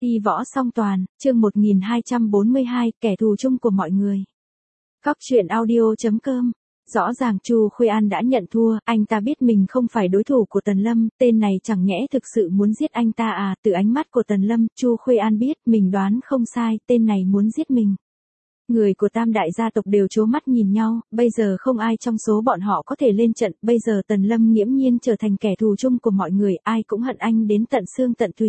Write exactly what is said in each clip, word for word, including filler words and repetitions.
Y võ song toàn, chương một nghìn hai trăm bốn mươi hai, kẻ thù chung của mọi người. Góc truyện audio chấm com. Rõ ràng Chu Khuê An đã nhận thua, anh ta biết mình không phải đối thủ của Tần Lâm, tên này chẳng nhẽ thực sự muốn giết anh ta à? Từ ánh mắt của Tần Lâm, Chu Khuê An biết mình đoán không sai, tên này muốn giết mình. Người của Tam đại gia tộc đều trố mắt nhìn nhau, bây giờ không ai trong số bọn họ có thể lên trận, bây giờ Tần Lâm nghiễm nhiên trở thành kẻ thù chung của mọi người, ai cũng hận anh đến tận xương tận tùy.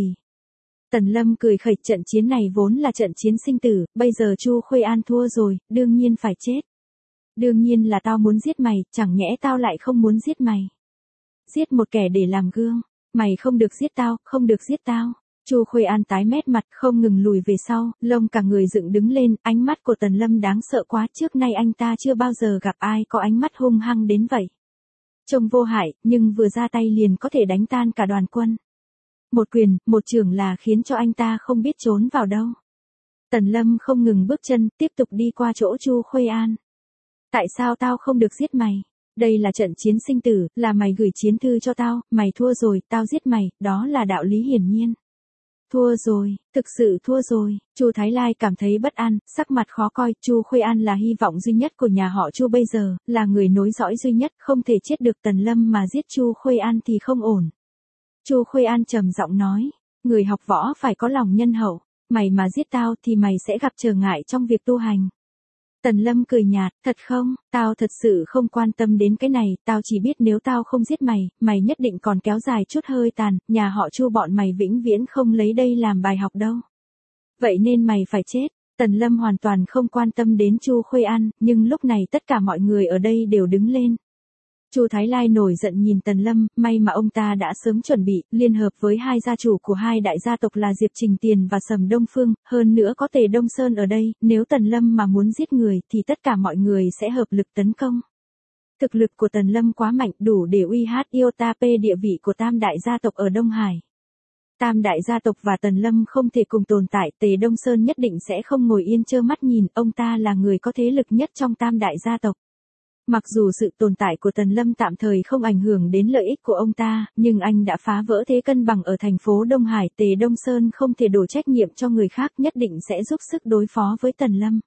Tần Lâm cười khẩy, trận chiến này vốn là trận chiến sinh tử, bây giờ Chu Khuê An thua rồi, đương nhiên phải chết. Đương nhiên là tao muốn giết mày, chẳng nhẽ tao lại không muốn giết mày. Giết một kẻ để làm gương, mày không được giết tao, không được giết tao. Chu Khuê An tái mét mặt, không ngừng lùi về sau, lông cả người dựng đứng lên, ánh mắt của Tần Lâm đáng sợ quá, trước nay anh ta chưa bao giờ gặp ai có ánh mắt hung hăng đến vậy. Trông vô hại, nhưng vừa ra tay liền có thể đánh tan cả đoàn quân. Một quyền, một chưởng là khiến cho anh ta không biết trốn vào đâu. Tần Lâm không ngừng bước chân, tiếp tục đi qua chỗ Chu Khuê An. Tại sao tao không được giết mày? Đây là trận chiến sinh tử, là mày gửi chiến thư cho tao, mày thua rồi, tao giết mày, đó là đạo lý hiển nhiên. Thua rồi, thực sự thua rồi. Chu Thái Lai cảm thấy bất an, sắc mặt khó coi. Chu Khuê An là hy vọng duy nhất của nhà họ Chu bây giờ, là người nối dõi duy nhất, không thể chết được. Tần Lâm mà giết Chu Khuê An thì không ổn. Chu Khuê An trầm giọng nói, người học võ phải có lòng nhân hậu, mày mà giết tao thì mày sẽ gặp trở ngại trong việc tu hành. Tần Lâm cười nhạt, thật không, tao thật sự không quan tâm đến cái này, tao chỉ biết nếu tao không giết mày, mày nhất định còn kéo dài chút hơi tàn, nhà họ Chu bọn mày vĩnh viễn không lấy đây làm bài học đâu. Vậy nên mày phải chết. Tần Lâm hoàn toàn không quan tâm đến Chu Khuê An, nhưng lúc này tất cả mọi người ở đây đều đứng lên. Chu Thái Lai nổi giận nhìn Tần Lâm, may mà ông ta đã sớm chuẩn bị, liên hợp với hai gia chủ của hai đại gia tộc là Diệp Trình Tiền và Sầm Đông Phương, hơn nữa có Tề Đông Sơn ở đây, nếu Tần Lâm mà muốn giết người thì tất cả mọi người sẽ hợp lực tấn công. Thực lực của Tần Lâm quá mạnh, đủ để uy hát iota pê địa vị của Tam đại gia tộc ở Đông Hải. Tam đại gia tộc và Tần Lâm không thể cùng tồn tại, Tề Đông Sơn nhất định sẽ không ngồi yên trơ mắt nhìn, ông ta là người có thế lực nhất trong Tam đại gia tộc. Mặc dù sự tồn tại của Tần Lâm tạm thời không ảnh hưởng đến lợi ích của ông ta, nhưng anh đã phá vỡ thế cân bằng ở thành phố Đông Hải. Tề Đông Sơn không thể đổ trách nhiệm cho người khác, nhất định sẽ giúp sức đối phó với Tần Lâm.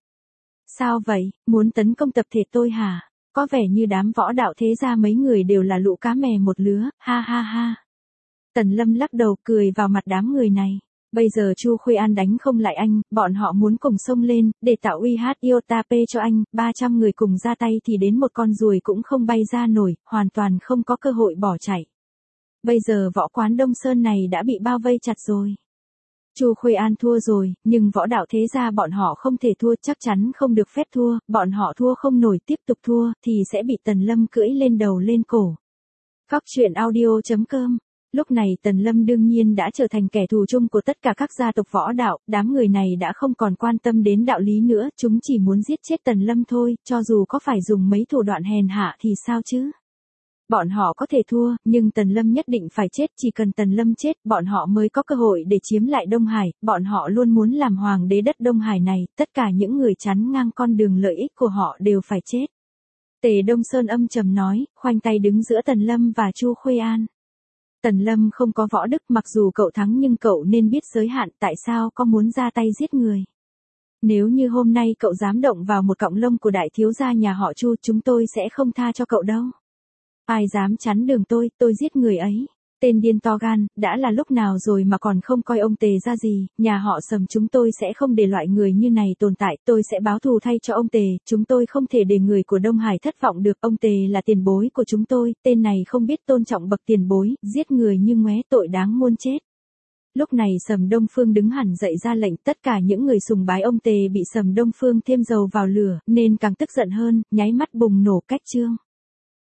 Sao vậy, muốn tấn công tập thể tôi hả? Có vẻ như đám võ đạo thế gia mấy người đều là lũ cá mè một lứa, ha ha ha. Tần Lâm lắc đầu cười vào mặt đám người này. Bây giờ Chu Khuê An đánh không lại anh, bọn họ muốn cùng xông lên, để tạo uy hát iota pê cho anh, ba trăm người cùng ra tay thì đến một con ruồi cũng không bay ra nổi, hoàn toàn không có cơ hội bỏ chạy. Bây giờ võ quán Đông Sơn này đã bị bao vây chặt rồi. Chu Khuê An thua rồi, nhưng võ đạo thế gia bọn họ không thể thua, chắc chắn không được phép thua, bọn họ thua không nổi, tiếp tục thua, thì sẽ bị Tần Lâm cưỡi lên đầu lên cổ. Góc truyện audio chấm com. Lúc này Tần Lâm đương nhiên đã trở thành kẻ thù chung của tất cả các gia tộc võ đạo, đám người này đã không còn quan tâm đến đạo lý nữa, chúng chỉ muốn giết chết Tần Lâm thôi, cho dù có phải dùng mấy thủ đoạn hèn hạ thì sao chứ. Bọn họ có thể thua, nhưng Tần Lâm nhất định phải chết, chỉ cần Tần Lâm chết, bọn họ mới có cơ hội để chiếm lại Đông Hải, bọn họ luôn muốn làm hoàng đế đất Đông Hải này, tất cả những người chắn ngang con đường lợi ích của họ đều phải chết. Tề Đông Sơn âm trầm nói, khoanh tay đứng giữa Tần Lâm và Chu Khuê An. Tần Lâm không có võ đức, mặc dù cậu thắng nhưng cậu nên biết giới hạn, tại sao có muốn ra tay giết người. Nếu như hôm nay cậu dám động vào một cọng lông của đại thiếu gia nhà họ Chu, chúng tôi sẽ không tha cho cậu đâu. Ai dám chắn đường tôi, tôi giết người ấy. Tên điên to gan, đã là lúc nào rồi mà còn không coi ông Tề ra gì, nhà họ Sầm chúng tôi sẽ không để loại người như này tồn tại, tôi sẽ báo thù thay cho ông Tề, chúng tôi không thể để người của Đông Hải thất vọng được, ông Tề là tiền bối của chúng tôi, tên này không biết tôn trọng bậc tiền bối, giết người như ngoé, tội đáng muôn chết. Lúc này Sầm Đông Phương đứng hẳn dậy ra lệnh, tất cả những người sùng bái ông Tề bị Sầm Đông Phương thêm dầu vào lửa, nên càng tức giận hơn, nháy mắt bùng nổ cách chương.